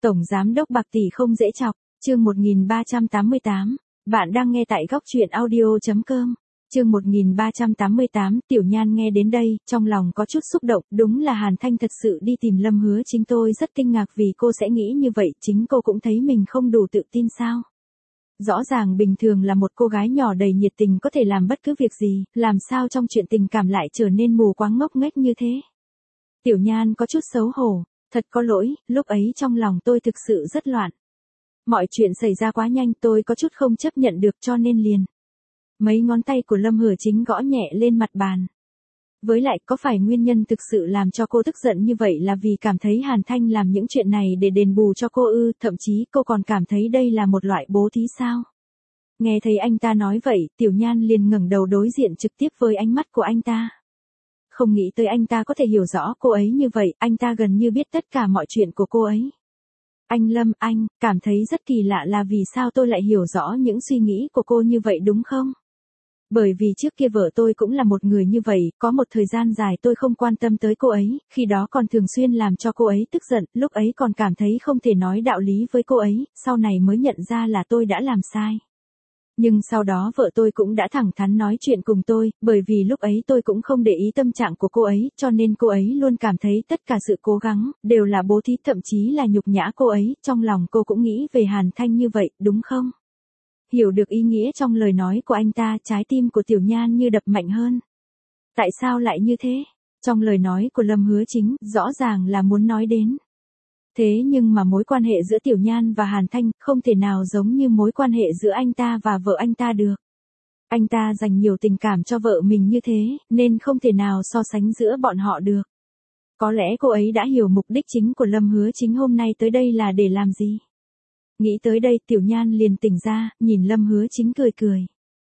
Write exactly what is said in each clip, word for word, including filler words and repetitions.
Tổng giám đốc bạc tỷ không dễ chọc, chương một nghìn ba trăm tám mươi tám. Bạn đang nghe tại góc truyện audio chấm com. Chương một nghìn ba trăm tám mươi tám, Tiểu Nhan nghe đến đây, trong lòng có chút xúc động, đúng là Hàn Thanh thật sự đi tìm Lâm Hứa Chính, tôi rất kinh ngạc vì cô sẽ nghĩ như vậy, chính cô cũng thấy mình không đủ tự tin sao? Rõ ràng bình thường là một cô gái nhỏ đầy nhiệt tình có thể làm bất cứ việc gì, làm sao trong chuyện tình cảm lại trở nên mù quáng ngốc nghếch như thế? Tiểu Nhan có chút xấu hổ, thật có lỗi, lúc ấy trong lòng tôi thực sự rất loạn. Mọi chuyện xảy ra quá nhanh, tôi có chút không chấp nhận được cho nên liền. Mấy ngón tay của Lâm Hứa Chính gõ nhẹ lên mặt bàn. Với lại, có phải nguyên nhân thực sự làm cho cô tức giận như vậy là vì cảm thấy Hàn Thanh làm những chuyện này để đền bù cho cô ư, thậm chí cô còn cảm thấy đây là một loại bố thí sao? Nghe thấy anh ta nói vậy, Tiểu Nhan liền ngẩng đầu đối diện trực tiếp với ánh mắt của anh ta. Không nghĩ tới anh ta có thể hiểu rõ cô ấy như vậy, anh ta gần như biết tất cả mọi chuyện của cô ấy. Anh Lâm, anh, cảm thấy rất kỳ lạ là vì sao tôi lại hiểu rõ những suy nghĩ của cô như vậy đúng không? Bởi vì trước kia vợ tôi cũng là một người như vậy, có một thời gian dài tôi không quan tâm tới cô ấy, khi đó còn thường xuyên làm cho cô ấy tức giận, lúc ấy còn cảm thấy không thể nói đạo lý với cô ấy, sau này mới nhận ra là tôi đã làm sai. Nhưng sau đó vợ tôi cũng đã thẳng thắn nói chuyện cùng tôi, bởi vì lúc ấy tôi cũng không để ý tâm trạng của cô ấy, cho nên cô ấy luôn cảm thấy tất cả sự cố gắng, đều là bố thí, thậm chí là nhục nhã cô ấy, trong lòng cô cũng nghĩ về Hàn Thanh như vậy, đúng không? Hiểu được ý nghĩa trong lời nói của anh ta, trái tim của Tiểu Nhan như đập mạnh hơn. Tại sao lại như thế? Trong lời nói của Lâm Hứa Chính, rõ ràng là muốn nói đến. Thế nhưng mà mối quan hệ giữa Tiểu Nhan và Hàn Thanh không thể nào giống như mối quan hệ giữa anh ta và vợ anh ta được. Anh ta dành nhiều tình cảm cho vợ mình như thế, nên không thể nào so sánh giữa bọn họ được. Có lẽ cô ấy đã hiểu mục đích chính của Lâm Hứa Chính hôm nay tới đây là để làm gì. Nghĩ tới đây Tiểu Nhan liền tỉnh ra, nhìn Lâm Hứa Chính cười cười.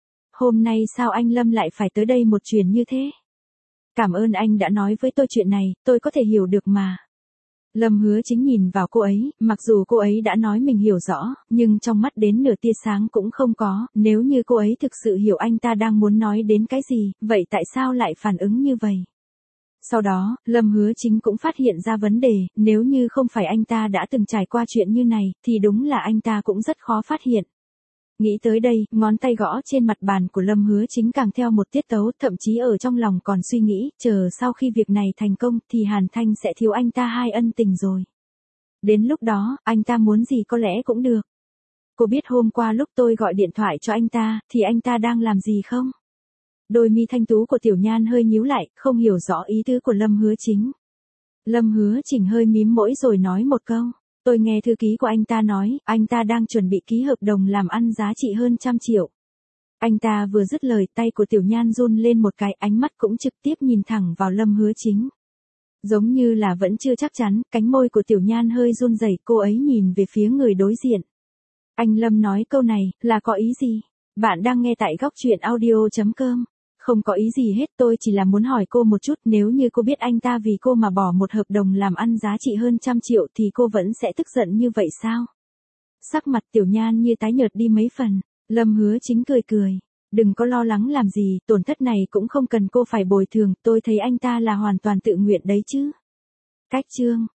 Hôm nay sao anh Lâm lại phải tới đây một chuyến như thế? Cảm ơn anh đã nói với tôi chuyện này, tôi có thể hiểu được mà. Lâm Hứa Chính nhìn vào cô ấy, mặc dù cô ấy đã nói mình hiểu rõ, nhưng trong mắt đến nửa tia sáng cũng không có, nếu như cô ấy thực sự hiểu anh ta đang muốn nói đến cái gì, vậy tại sao lại phản ứng như vậy? Sau đó, Lâm Hứa Chính cũng phát hiện ra vấn đề, nếu như không phải anh ta đã từng trải qua chuyện như này, thì đúng là anh ta cũng rất khó phát hiện. Nghĩ tới đây, ngón tay gõ trên mặt bàn của Lâm Hứa Chính càng theo một tiết tấu, thậm chí ở trong lòng còn suy nghĩ, chờ sau khi việc này thành công, thì Hàn Thanh sẽ thiếu anh ta hai ân tình rồi. Đến lúc đó, anh ta muốn gì có lẽ cũng được. Cô biết hôm qua lúc tôi gọi điện thoại cho anh ta, thì anh ta đang làm gì không? Đôi mi thanh tú của Tiểu Nhan hơi nhíu lại, không hiểu rõ ý tứ của Lâm Hứa Chính. Lâm Hứa Chỉnh hơi mím môi rồi nói một câu. Tôi nghe thư ký của anh ta nói, anh ta đang chuẩn bị ký hợp đồng làm ăn giá trị hơn trăm triệu. Anh ta vừa dứt lời, tay của Tiểu Nhan run lên một cái, ánh mắt cũng trực tiếp nhìn thẳng vào Lâm Hứa Chính. Giống như là vẫn chưa chắc chắn, cánh môi của Tiểu Nhan hơi run rẩy, cô ấy nhìn về phía người đối diện. Anh Lâm nói câu này, là có ý gì? Bạn đang nghe tại góc truyện audio chấm com. Không có ý gì hết, tôi chỉ là muốn hỏi cô một chút, nếu như cô biết anh ta vì cô mà bỏ một hợp đồng làm ăn giá trị hơn trăm triệu thì cô vẫn sẽ tức giận như vậy sao? Sắc mặt Tiểu Nhan như tái nhợt đi mấy phần, Lâm Hứa Chính cười cười. Đừng có lo lắng làm gì, tổn thất này cũng không cần cô phải bồi thường, tôi thấy anh ta là hoàn toàn tự nguyện đấy chứ. Cách chương.